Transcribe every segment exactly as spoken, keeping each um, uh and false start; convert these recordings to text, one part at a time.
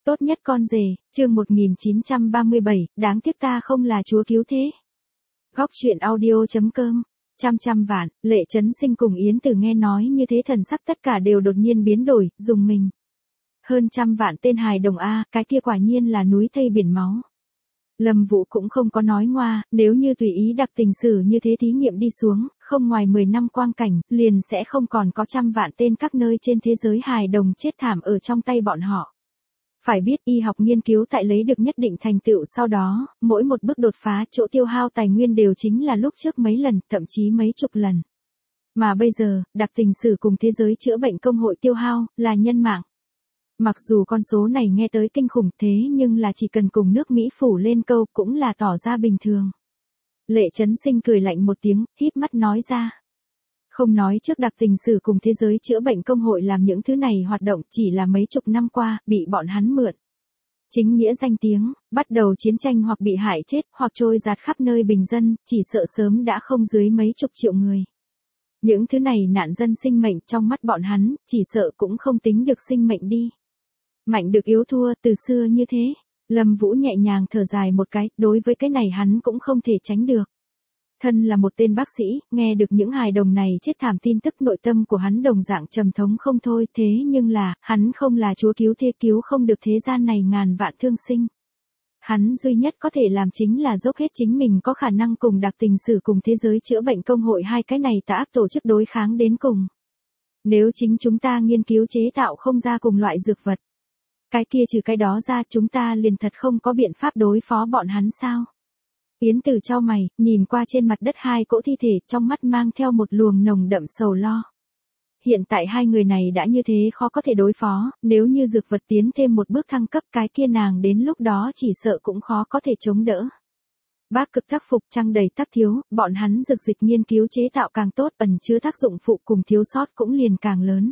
Tốt nhất con rể, chương một nghìn chín trăm ba mươi bảy, đáng tiếc ta không là chúa cứu thế. Góc truyện audio.com, trăm trăm vạn, Lệ Chấn Sinh cùng Yến Tử nghe nói như thế thần sắc tất cả đều đột nhiên biến đổi, dùng mình. Hơn trăm vạn tên hài đồng A, cái kia quả nhiên là núi thây biển máu. Lâm Vũ cũng không có nói ngoa, nếu như tùy ý đặc tình sử như thế thí nghiệm đi xuống, không ngoài mười năm quang cảnh, liền sẽ không còn có trăm vạn tên các nơi trên thế giới hài đồng chết thảm ở trong tay bọn họ. Phải biết y học nghiên cứu tại lấy được nhất định thành tựu sau đó, mỗi một bước đột phá chỗ tiêu hao tài nguyên đều chính là lúc trước mấy lần, thậm chí mấy chục lần. Mà bây giờ, đặc tình sử cùng thế giới chữa bệnh công hội tiêu hao, là nhân mạng. Mặc dù con số này nghe tới kinh khủng thế nhưng là chỉ cần cùng nước Mỹ phủ lên câu cũng là tỏ ra bình thường. Lệ Chấn Sinh cười lạnh một tiếng, híp mắt nói ra. Không nói trước đặc tình sử cùng thế giới chữa bệnh công hội làm những thứ này hoạt động chỉ là mấy chục năm qua, bị bọn hắn mượn. Chính nghĩa danh tiếng, bắt đầu chiến tranh hoặc bị hại chết hoặc trôi giạt khắp nơi bình dân, chỉ sợ sớm đã không dưới mấy chục triệu người. Những thứ này nạn dân sinh mệnh trong mắt bọn hắn, chỉ sợ cũng không tính được sinh mệnh đi. Mạnh được yếu thua từ xưa như thế, Lâm Vũ nhẹ nhàng thở dài một cái, đối với cái này hắn cũng không thể tránh được. Thân là một tên bác sĩ, nghe được những hài đồng này chết thảm tin tức nội tâm của hắn đồng dạng trầm thống không thôi, thế nhưng là, hắn không là chúa cứu thế, cứu không được thế gian này ngàn vạn thương sinh. Hắn duy nhất có thể làm chính là dốc hết chính mình có khả năng cùng đặc tình sử cùng thế giới chữa bệnh công hội hai cái này tà ác tổ chức đối kháng đến cùng. Nếu chính chúng ta nghiên cứu chế tạo không ra cùng loại dược vật, cái kia trừ cái đó ra chúng ta liền thật không có biện pháp đối phó bọn hắn sao? Yến Tử chau mày, nhìn qua trên mặt đất hai cỗ thi thể, trong mắt mang theo một luồng nồng đậm sầu lo. Hiện tại hai người này đã như thế khó có thể đối phó, nếu như dược vật tiến thêm một bước thăng cấp cái kia nàng đến lúc đó chỉ sợ cũng khó có thể chống đỡ. Bác cực tác phục trăng đầy tác thiếu, bọn hắn dược dịch nghiên cứu chế tạo càng tốt, ẩn chứa tác dụng phụ cùng thiếu sót cũng liền càng lớn.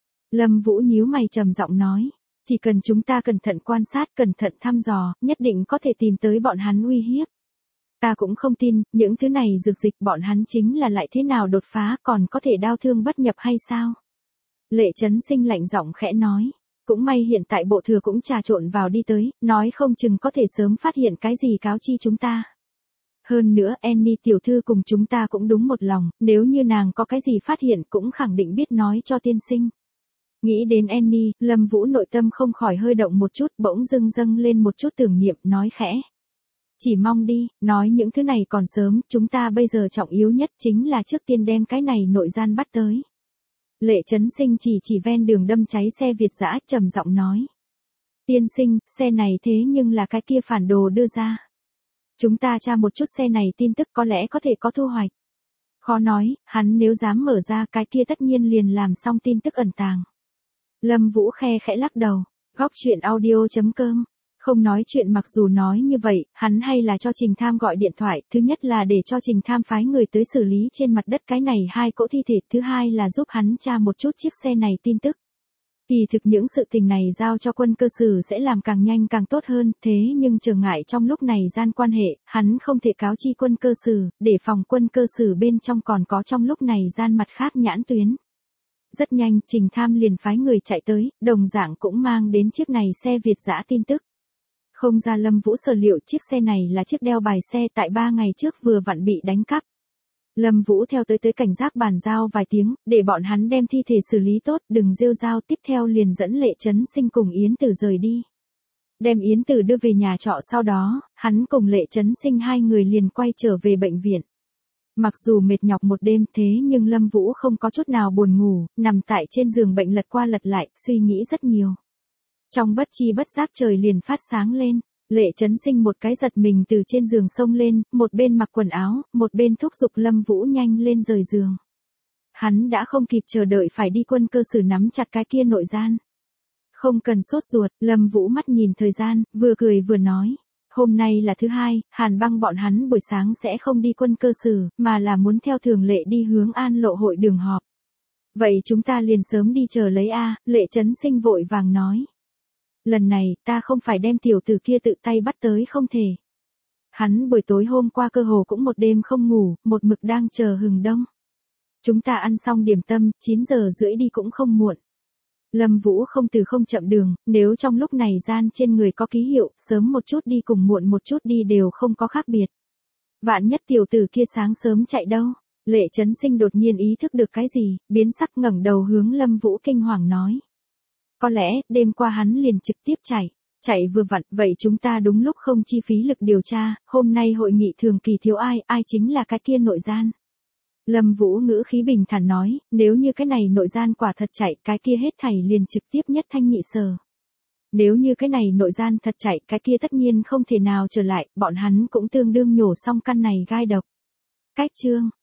Lâm Vũ nhíu mày trầm giọng nói, chỉ cần chúng ta cẩn thận quan sát, cẩn thận thăm dò, nhất định có thể tìm tới bọn hắn uy hiếp. Ta cũng không tin, những thứ này dược dịch bọn hắn chính là lại thế nào đột phá còn có thể đao thương bất nhập hay sao? Lệ Chấn Sinh lạnh giọng khẽ nói, cũng may hiện tại bộ thừa cũng trà trộn vào đi tới, nói không chừng có thể sớm phát hiện cái gì cáo chi chúng ta. Hơn nữa Annie tiểu thư cùng chúng ta cũng đúng một lòng, nếu như nàng có cái gì phát hiện cũng khẳng định biết nói cho tiên sinh. Nghĩ đến Annie, Lâm Vũ nội tâm không khỏi hơi động một chút, bỗng dưng dâng lên một chút tưởng niệm, nói khẽ. Chỉ mong đi, nói những thứ này còn sớm, chúng ta bây giờ trọng yếu nhất chính là trước tiên đem cái này nội gian bắt tới. Lệ Chấn Sinh chỉ chỉ ven đường đâm cháy xe Việt dã trầm giọng nói. Tiên sinh, xe này thế nhưng là cái kia phản đồ đưa ra. Chúng ta tra một chút xe này tin tức có lẽ có thể có thu hoạch. Khó nói, hắn nếu dám mở ra cái kia tất nhiên liền làm xong tin tức ẩn tàng. Lâm Vũ khe khẽ lắc đầu, góc truyện audio.com. Không nói chuyện, mặc dù nói như vậy, hắn hay là cho Trình Tham gọi điện thoại, thứ nhất là để cho Trình Tham phái người tới xử lý trên mặt đất cái này hai cỗ thi thể, thứ hai là giúp hắn tra một chút chiếc xe này tin tức. Kỳ thực những sự tình này giao cho quân cơ sử sẽ làm càng nhanh càng tốt hơn, thế nhưng trở ngại trong lúc này gian quan hệ, hắn không thể cáo chi quân cơ sử, để phòng quân cơ sử bên trong còn có trong lúc này gian mặt khác nhãn tuyến. Rất nhanh, Trình Tham liền phái người chạy tới, đồng dạng cũng mang đến chiếc này xe Việt dã tin tức. Không ra Lâm Vũ sở liệu, chiếc xe này là chiếc đeo bài xe tại ba ngày trước vừa vặn bị đánh cắp. Lâm Vũ theo tới tới cảnh giác bàn giao vài tiếng, để bọn hắn đem thi thể xử lý tốt, đừng rêu rao, tiếp theo liền dẫn Lệ Chấn Sinh cùng Yến Tử rời đi. Đem Yến Tử đưa về nhà trọ sau đó, hắn cùng Lệ Chấn Sinh hai người liền quay trở về bệnh viện. Mặc dù mệt nhọc một đêm thế nhưng Lâm Vũ không có chút nào buồn ngủ, nằm tại trên giường bệnh lật qua lật lại, suy nghĩ rất nhiều. Trong bất chi bất giác trời liền phát sáng lên, Lệ Chấn Sinh một cái giật mình từ trên giường xông lên, một bên mặc quần áo, một bên thúc giục Lâm Vũ nhanh lên rời giường. Hắn đã không kịp chờ đợi phải đi quân cơ sử nắm chặt cái kia nội gian. Không cần sốt ruột, Lâm Vũ mắt nhìn thời gian, vừa cười vừa nói. Hôm nay là thứ hai, Hàn Băng bọn hắn buổi sáng sẽ không đi quân cơ sử, mà là muốn theo thường lệ đi hướng An Lộ hội đường họp. Vậy chúng ta liền sớm đi chờ lấy a, Lệ Chấn Sinh vội vàng nói. Lần này, ta không phải đem tiểu tử kia tự tay bắt tới không thể. Hắn buổi tối hôm qua cơ hồ cũng một đêm không ngủ, một mực đang chờ hừng đông. Chúng ta ăn xong điểm tâm, chín giờ rưỡi đi cũng không muộn. Lâm Vũ không từ không chậm đường, nếu trong lúc này gian trên người có ký hiệu, sớm một chút đi cùng muộn một chút đi đều không có khác biệt. Vạn nhất tiểu tử kia sáng sớm chạy đâu? Lệ Chấn Sinh đột nhiên ý thức được cái gì, biến sắc ngẩng đầu hướng Lâm Vũ kinh hoàng nói. Có lẽ, đêm qua hắn liền trực tiếp chạy. Chạy vừa vặn, vậy chúng ta đúng lúc không chi phí lực điều tra, hôm nay hội nghị thường kỳ thiếu ai, ai chính là cái kia nội gian. Lâm Vũ ngữ khí bình thản nói, nếu như cái này nội gian quả thật chạy, cái kia hết thảy liền trực tiếp nhất thanh nhị sở. Nếu như cái này nội gian thật chạy, cái kia tất nhiên không thể nào trở lại, bọn hắn cũng tương đương nhổ xong căn này gai độc. Cách chương